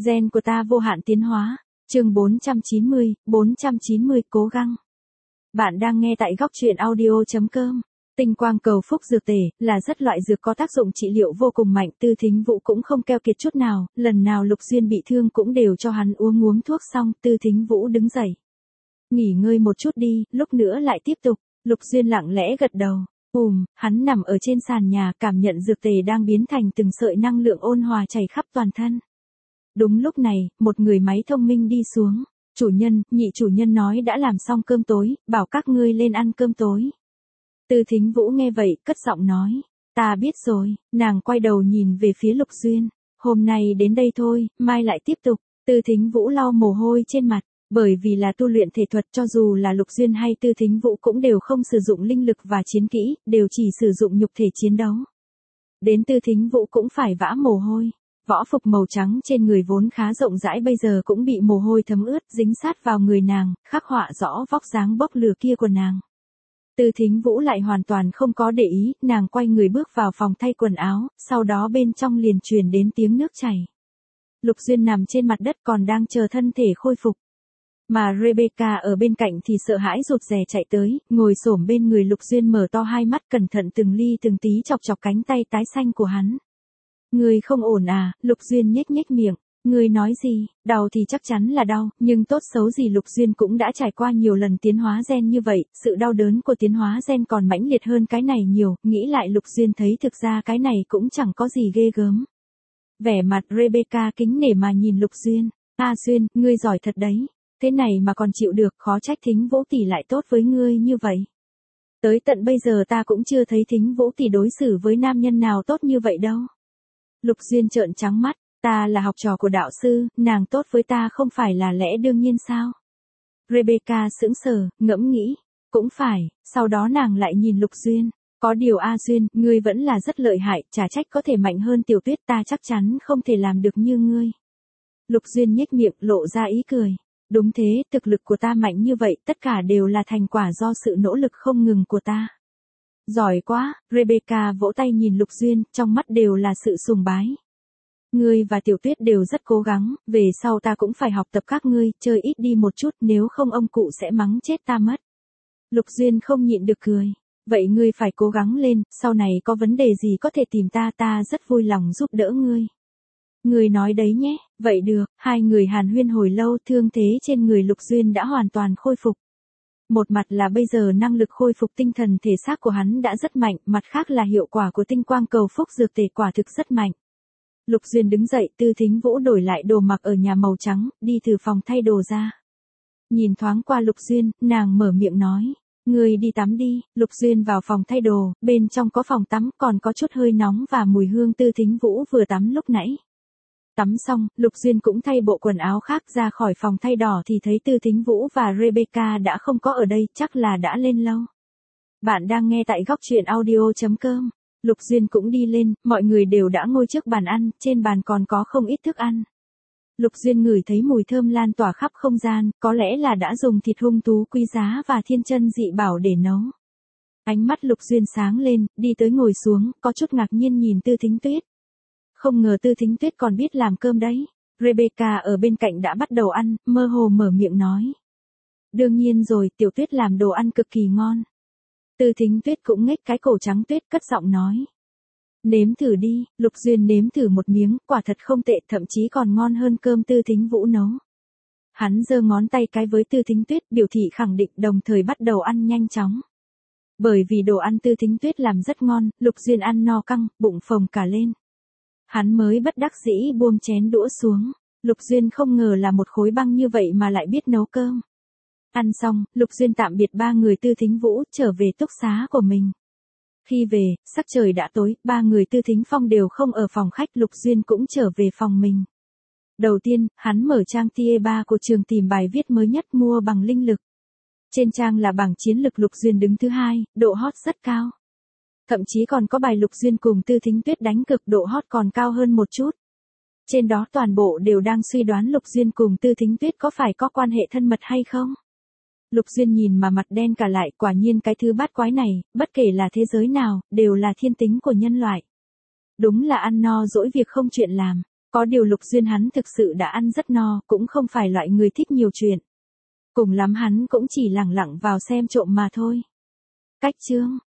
Gen của ta vô hạn tiến hóa. Chương 490 cố gắng. Bạn đang nghe tại góc truyện audio.com. Tinh quang cầu phúc dược tề là rất loại dược có tác dụng trị liệu vô cùng mạnh. Tư Thính Vũ cũng không keo kiệt chút nào, lần nào Lục Duyên bị thương cũng đều cho hắn uống thuốc xong. Tư Thính Vũ đứng dậy. Nghỉ ngơi một chút đi, lúc nữa lại tiếp tục. Lục Duyên lặng lẽ gật đầu. Hắn nằm ở trên sàn nhà, cảm nhận dược tề đang biến thành từng sợi năng lượng ôn hòa chảy khắp toàn thân. Đúng lúc này, một người máy thông minh đi xuống. Chủ nhân, nhị chủ nhân nói đã làm xong cơm tối, bảo các ngươi lên ăn cơm tối. Tư Thính Vũ nghe vậy, cất giọng nói. Ta biết rồi. Nàng quay đầu nhìn về phía Lục Duyên. Hôm nay đến đây thôi, mai lại tiếp tục. Tư Thính Vũ lau mồ hôi trên mặt. Bởi vì là tu luyện thể thuật, cho dù là Lục Duyên hay Tư Thính Vũ cũng đều không sử dụng linh lực và chiến kỹ, đều chỉ sử dụng nhục thể chiến đấu. Đến Tư Thính Vũ cũng phải vã mồ hôi. Võ phục màu trắng trên người vốn khá rộng rãi bây giờ cũng bị mồ hôi thấm ướt, dính sát vào người nàng, khắc họa rõ vóc dáng bốc lửa kia của nàng. Tư Thính Vũ lại hoàn toàn không có để ý, nàng quay người bước vào phòng thay quần áo, sau đó bên trong liền truyền đến tiếng nước chảy. Lục Duyên nằm trên mặt đất còn đang chờ thân thể khôi phục. Mà Rebecca ở bên cạnh thì sợ hãi rụt rè chạy tới, ngồi xổm bên người Lục Duyên mở to hai mắt cẩn thận từng ly từng tí chọc chọc cánh tay tái xanh của hắn. Ngươi không ổn à? Lục Duyên nhếch nhếch miệng. Ngươi nói gì? Đau thì chắc chắn là đau, nhưng tốt xấu gì Lục Duyên cũng đã trải qua nhiều lần tiến hóa gen như vậy, sự đau đớn của tiến hóa gen còn mãnh liệt hơn cái này nhiều, nghĩ lại Lục Duyên thấy thực ra cái này cũng chẳng có gì ghê gớm. Vẻ mặt Rebecca kính nể mà nhìn Lục Duyên. Duyên, ngươi giỏi thật đấy. Thế này mà còn chịu được, khó trách Thính Vũ tỷ lại tốt với ngươi như vậy. Tới tận bây giờ ta cũng chưa thấy Thính Vũ tỷ đối xử với nam nhân nào tốt như vậy đâu. Lục Duyên trợn trắng mắt, ta là học trò của đạo sư, nàng tốt với ta không phải là lẽ đương nhiên sao? Rebecca sững sờ, ngẫm nghĩ, cũng phải, sau đó nàng lại nhìn Lục Duyên, có điều Duyên, ngươi vẫn là rất lợi hại, chả trách có thể mạnh hơn Tiểu Tuyết, ta chắc chắn không thể làm được như ngươi. Lục Duyên nhếch miệng, lộ ra ý cười. Đúng thế, thực lực của ta mạnh như vậy, tất cả đều là thành quả do sự nỗ lực không ngừng của ta. Giỏi quá, Rebecca vỗ tay nhìn Lục Duyên, trong mắt đều là sự sùng bái. Ngươi và Tiểu Tuyết đều rất cố gắng, về sau ta cũng phải học tập các ngươi, chơi ít đi một chút, nếu không ông cụ sẽ mắng chết ta mất. Lục Duyên không nhịn được cười. Vậy ngươi phải cố gắng lên, sau này có vấn đề gì có thể tìm ta, ta rất vui lòng giúp đỡ ngươi. Ngươi nói đấy nhé, vậy được, hai người hàn huyên hồi lâu, thương thế trên người Lục Duyên đã hoàn toàn khôi phục. Một mặt là bây giờ năng lực khôi phục tinh thần thể xác của hắn đã rất mạnh, mặt khác là hiệu quả của tinh quang cầu phúc dược tề quả thực rất mạnh. Lục Duyên đứng dậy, Tư Thính Vũ đổi lại đồ mặc ở nhà màu trắng, đi từ phòng thay đồ ra. Nhìn thoáng qua Lục Duyên, nàng mở miệng nói, ngươi đi tắm đi. Lục Duyên vào phòng thay đồ, bên trong có phòng tắm còn có chút hơi nóng và mùi hương Tư Thính Vũ vừa tắm lúc nãy. Tắm xong, Lục Duyên cũng thay bộ quần áo khác ra khỏi phòng thay đỏ thì thấy Tư Thính Vũ và Rebecca đã không có ở đây, chắc là đã lên lâu. Bạn đang nghe tại góc truyện audio.com. Lục Duyên cũng đi lên, mọi người đều đã ngồi trước bàn ăn, trên bàn còn có không ít thức ăn. Lục Duyên ngửi thấy mùi thơm lan tỏa khắp không gian, có lẽ là đã dùng thịt hung thú quý giá và thiên chân dị bảo để nấu. Ánh mắt Lục Duyên sáng lên, đi tới ngồi xuống, có chút ngạc nhiên nhìn Tư Thính Tuyết. Không ngờ Tư Thính Tuyết còn biết làm cơm đấy. Rebecca ở bên cạnh đã bắt đầu ăn, mơ hồ mở miệng nói. Đương nhiên rồi, Tiểu Tuyết làm đồ ăn cực kỳ ngon. Tư Thính Tuyết cũng nhếch cái cổ trắng tuyết, cất giọng nói. Nếm thử đi. Lục Duyên nếm thử một miếng, quả thật không tệ, thậm chí còn ngon hơn cơm Tư Thính Vũ nấu. Hắn giơ ngón tay cái với Tư Thính Tuyết, biểu thị khẳng định, đồng thời bắt đầu ăn nhanh chóng. Bởi vì đồ ăn Tư Thính Tuyết làm rất ngon, Lục Duyên ăn no căng, bụng phồng cả lên. Hắn mới bất đắc dĩ buông chén đũa xuống. Lục Duyên không ngờ là một khối băng như vậy mà lại biết nấu cơm. Ăn xong, Lục Duyên tạm biệt ba người Tư Thính Vũ, trở về túc xá của mình. Khi về, sắc trời đã tối, ba người Tư Thính Phong đều không ở phòng khách, Lục Duyên cũng trở về phòng mình. Đầu tiên, hắn mở trang tie 3 của trường tìm bài viết mới nhất mua bằng linh lực. Trên trang là bảng chiến lực Lục Duyên đứng thứ 2, độ hot rất cao. Thậm chí còn có bài Lục Duyên cùng Tư Thính Tuyết đánh cực, độ hot còn cao hơn một chút. Trên đó toàn bộ đều đang suy đoán Lục Duyên cùng Tư Thính Tuyết có phải có quan hệ thân mật hay không. Lục Duyên nhìn mà mặt đen cả lại, quả nhiên cái thứ bát quái này, bất kể là thế giới nào, đều là thiên tính của nhân loại. Đúng là ăn no dỗi việc không chuyện làm. Có điều Lục Duyên hắn thực sự đã ăn rất no, cũng không phải loại người thích nhiều chuyện. Cùng lắm hắn cũng chỉ lẳng lặng vào xem trộm mà thôi. Cách chương